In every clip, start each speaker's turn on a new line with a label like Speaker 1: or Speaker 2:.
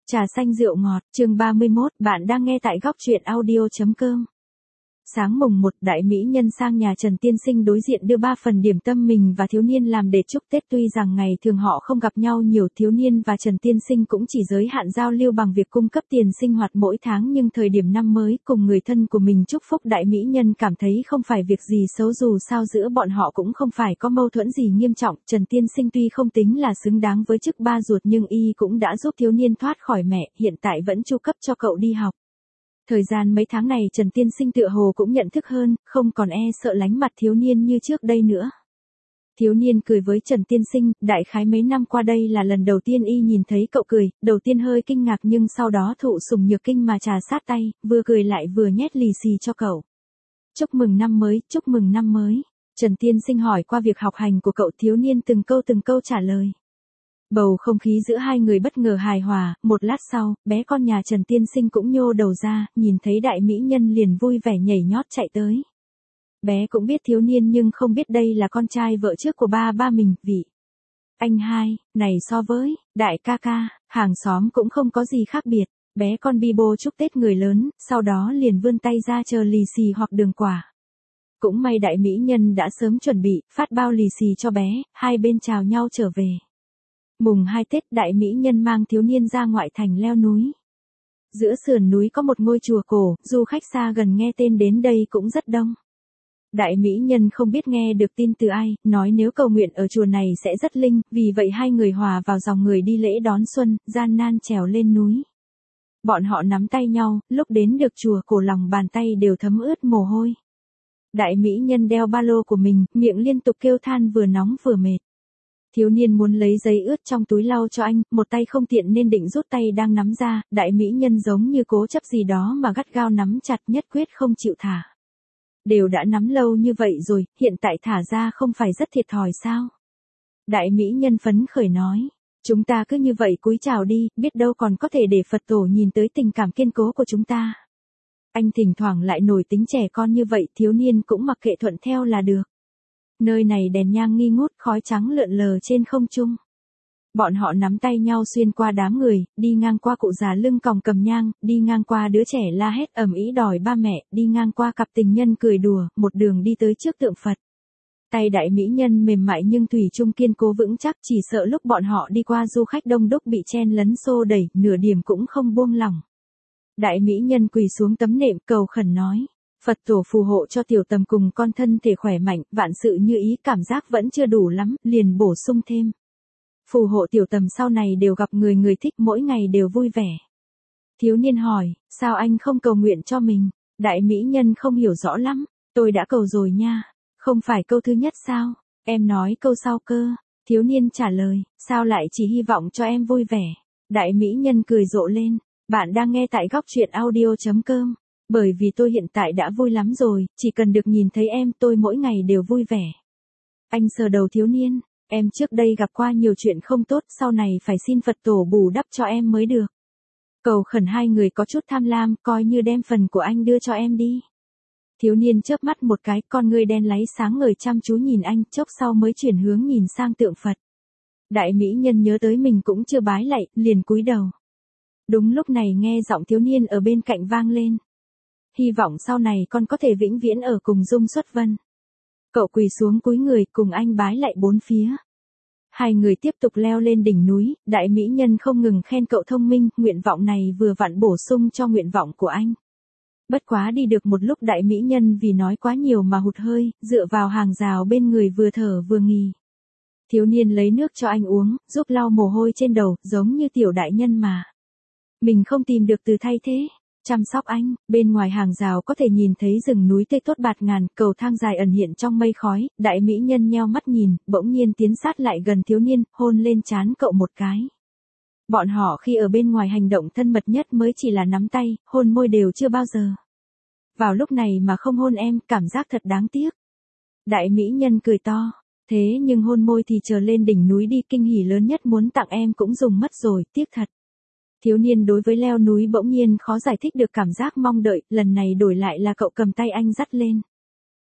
Speaker 1: Trà xanh rượu ngọt, chương 31, bạn đang nghe tại góc truyện audio.com. Sáng mùng 1, đại mỹ nhân sang nhà Trần Tiên Sinh đối diện đưa 3 phần điểm tâm mình và thiếu niên làm để chúc Tết. Tuy rằng ngày thường họ không gặp nhau nhiều, thiếu niên và Trần Tiên Sinh cũng chỉ giới hạn giao lưu bằng việc cung cấp tiền sinh hoạt mỗi tháng, nhưng thời điểm năm mới cùng người thân của mình chúc phúc đại mỹ nhân cảm thấy không phải việc gì xấu, dù sao giữa bọn họ cũng không phải có mâu thuẫn gì nghiêm trọng. Trần Tiên Sinh tuy không tính là xứng đáng với chức ba ruột nhưng y cũng đã giúp thiếu niên thoát khỏi mẹ, hiện tại vẫn chu cấp cho cậu đi học. Thời gian mấy tháng này Trần Tiên Sinh tựa hồ cũng nhận thức hơn, không còn sợ lánh mặt thiếu niên như trước đây nữa. Thiếu niên cười với Trần Tiên Sinh, đại khái mấy năm qua đây là lần đầu tiên y nhìn thấy cậu cười, đầu tiên hơi kinh ngạc nhưng sau đó thụ sủng nhược kinh mà trà sát tay, vừa cười lại vừa nhét lì xì cho cậu. Chúc mừng năm mới, chúc mừng năm mới. Trần Tiên Sinh hỏi qua việc học hành của cậu, thiếu niên từng câu trả lời. Bầu không khí giữa hai người bất ngờ hài hòa, một lát sau, bé con nhà Trần Tiên Sinh cũng nhô đầu ra, nhìn thấy đại mỹ nhân liền vui vẻ nhảy nhót chạy tới. Bé cũng biết thiếu niên nhưng không biết đây là con trai vợ trước của ba mình, vị anh hai, này so với đại ca ca, hàng xóm cũng không có gì khác biệt. Bé con bi bô chúc Tết người lớn, sau đó liền vươn tay ra chờ lì xì hoặc đường quả. Cũng may đại mỹ nhân đã sớm chuẩn bị, phát bao lì xì cho bé, hai bên chào nhau trở về. Mùng 2 Tết, đại mỹ nhân mang thiếu niên ra ngoại thành leo núi. Giữa sườn núi có một ngôi chùa cổ, du khách xa gần nghe tên đến đây cũng rất đông. Đại mỹ nhân không biết nghe được tin từ ai, nói nếu cầu nguyện ở chùa này sẽ rất linh, vì vậy hai người hòa vào dòng người đi lễ đón xuân, gian nan trèo lên núi. Bọn họ nắm tay nhau, lúc đến được chùa cổ lòng bàn tay đều thấm ướt mồ hôi. Đại mỹ nhân đeo ba lô của mình, miệng liên tục kêu than vừa nóng vừa mệt. Thiếu niên muốn lấy giấy ướt trong túi lau cho anh, một tay không tiện nên định rút tay đang nắm ra, đại mỹ nhân giống như cố chấp gì đó mà gắt gao nắm chặt, nhất quyết không chịu thả. Đều đã nắm lâu như vậy rồi, hiện tại thả ra không phải rất thiệt thòi sao? Đại mỹ nhân phấn khởi nói, chúng ta cứ như vậy cúi chào đi, biết đâu còn có thể để Phật tổ nhìn tới tình cảm kiên cố của chúng ta. Anh thỉnh thoảng lại nổi tính trẻ con như vậy, thiếu niên cũng mặc kệ thuận theo là được. Nơi này đèn nhang nghi ngút, khói trắng lượn lờ trên không trung. Bọn họ nắm tay nhau xuyên qua đám người, đi ngang qua cụ già lưng còng cầm nhang, đi ngang qua đứa trẻ la hét ầm ĩ đòi ba mẹ, đi ngang qua cặp tình nhân cười đùa, một đường đi tới trước tượng Phật. Tay đại mỹ nhân mềm mại nhưng thủy chung kiên cố vững chắc, chỉ sợ lúc bọn họ đi qua du khách đông đúc bị chen lấn xô đẩy, nửa điểm cũng không buông lỏng. Đại mỹ nhân quỳ xuống tấm nệm cầu khẩn nói. Phật tổ phù hộ cho tiểu tầm cùng con thân thể khỏe mạnh, vạn sự như ý, cảm giác vẫn chưa đủ lắm, liền bổ sung thêm. Phù hộ tiểu tầm sau này đều gặp người thích, mỗi ngày đều vui vẻ. Thiếu niên hỏi, sao anh không cầu nguyện cho mình? Đại mỹ nhân không hiểu rõ lắm, tôi đã cầu rồi nha. Không phải câu thứ nhất sao? Em nói câu sau cơ. Thiếu niên trả lời, sao lại chỉ hy vọng cho em vui vẻ? Đại mỹ nhân cười rộ lên, bạn đang nghe tại góc truyện audio.com. Bởi vì tôi hiện tại đã vui lắm rồi, chỉ cần được nhìn thấy em tôi mỗi ngày đều vui vẻ. Anh sờ đầu thiếu niên, em trước đây gặp qua nhiều chuyện không tốt, sau này phải xin Phật tổ bù đắp cho em mới được. Cầu khẩn hai người có chút tham lam, coi như đem phần của anh đưa cho em đi. Thiếu niên chớp mắt một cái, con ngươi đen láy sáng ngời chăm chú nhìn anh, chốc sau mới chuyển hướng nhìn sang tượng Phật. Đại mỹ nhân nhớ tới mình cũng chưa bái lạy, liền cúi đầu. Đúng lúc này nghe giọng thiếu niên ở bên cạnh vang lên. Hy vọng sau này con có thể vĩnh viễn ở cùng Dung Xuất Vân. Cậu quỳ xuống cúi người cùng anh bái lại bốn phía. Hai người tiếp tục leo lên đỉnh núi, đại mỹ nhân không ngừng khen cậu thông minh, nguyện vọng này vừa vặn bổ sung cho nguyện vọng của anh. Bất quá đi được một lúc đại mỹ nhân vì nói quá nhiều mà hụt hơi, dựa vào hàng rào bên người vừa thở vừa nghỉ. Thiếu niên lấy nước cho anh uống, giúp lau mồ hôi trên đầu, giống như tiểu đại nhân mà. Mình không tìm được từ thay thế. Chăm sóc anh, bên ngoài hàng rào có thể nhìn thấy rừng núi tươi tốt bạt ngàn, cầu thang dài ẩn hiện trong mây khói, đại mỹ nhân nheo mắt nhìn, bỗng nhiên tiến sát lại gần thiếu niên, hôn lên trán cậu một cái. Bọn họ khi ở bên ngoài hành động thân mật nhất mới chỉ là nắm tay, hôn môi đều chưa bao giờ. Vào lúc này mà không hôn em, cảm giác thật đáng tiếc. Đại mỹ nhân cười to, thế nhưng hôn môi thì chờ lên đỉnh núi đi, kinh hỉ lớn nhất muốn tặng em cũng dùng mất rồi, tiếc thật. Thiếu niên đối với leo núi bỗng nhiên khó giải thích được cảm giác mong đợi, lần này đổi lại là cậu cầm tay anh dắt lên.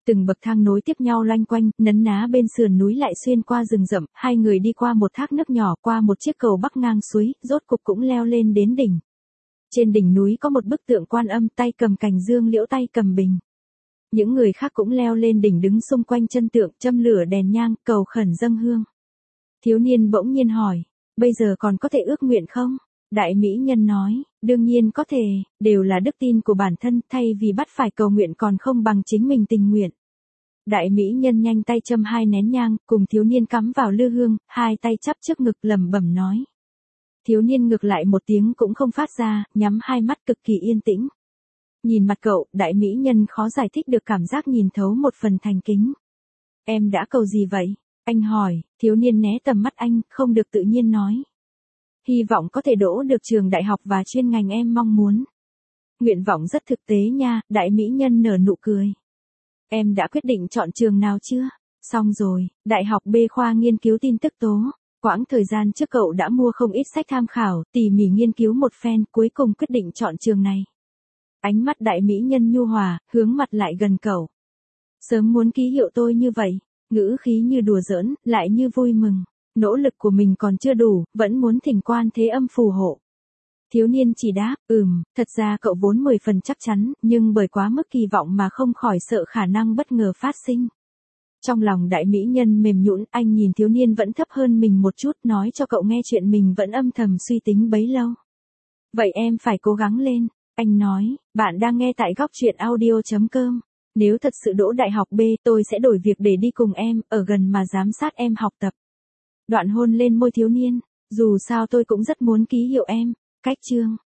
Speaker 1: Từng bậc thang nối tiếp nhau loanh quanh, nấn ná bên sườn núi lại xuyên qua rừng rậm, hai người đi qua một thác nước nhỏ, qua một chiếc cầu bắc ngang suối, rốt cục cũng leo lên đến đỉnh. Trên đỉnh núi có một bức tượng Quan Âm, tay cầm cành dương liễu, tay cầm bình. Những người khác cũng leo lên đỉnh, đứng xung quanh chân tượng, châm lửa đèn nhang, cầu khẩn dâng hương. Thiếu niên bỗng nhiên hỏi, bây giờ còn có thể ước nguyện không? Đại mỹ nhân nói, đương nhiên có thể, đều là đức tin của bản thân, thay vì bắt phải cầu nguyện còn không bằng chính mình tình nguyện. Đại mỹ nhân nhanh tay châm 2 nén nhang, cùng thiếu niên cắm vào lư hương, hai tay chắp trước ngực lẩm bẩm nói. Thiếu niên ngược lại một tiếng cũng không phát ra, nhắm hai mắt cực kỳ yên tĩnh. Nhìn mặt cậu, đại mỹ nhân khó giải thích được cảm giác nhìn thấu một phần thành kính. Em đã cầu gì vậy? Anh hỏi, thiếu niên né tầm mắt anh, không được tự nhiên nói. Hy vọng có thể đỗ được trường đại học và chuyên ngành em mong muốn. Nguyện vọng rất thực tế nha, đại mỹ nhân nở nụ cười. Em đã quyết định chọn trường nào chưa? Xong rồi, Đại học B khoa nghiên cứu tin tức tố. Quãng thời gian trước cậu đã mua không ít sách tham khảo, tỉ mỉ nghiên cứu một phen, cuối cùng quyết định chọn trường này. Ánh mắt đại mỹ nhân nhu hòa, hướng mặt lại gần cậu. Sớm muốn ký hiệu tôi như vậy, ngữ khí như đùa giỡn, lại như vui mừng. Nỗ lực của mình còn chưa đủ, vẫn muốn thỉnh Quan Thế Âm phù hộ. Thiếu niên chỉ đáp, thật ra cậu vốn 10 phần chắc chắn, nhưng bởi quá mức kỳ vọng mà không khỏi sợ khả năng bất ngờ phát sinh. Trong lòng đại mỹ nhân mềm nhũn, anh nhìn thiếu niên vẫn thấp hơn mình một chút, nói cho cậu nghe chuyện mình vẫn âm thầm suy tính bấy lâu. Vậy em phải cố gắng lên, anh nói, bạn đang nghe tại góc truyện audio.com. Nếu thật sự đỗ đại học B, tôi sẽ đổi việc để đi cùng em, ở gần mà giám sát em học tập. Đoạn hôn lên môi thiếu niên, dù sao tôi cũng rất muốn ký hiệu em. Cách chương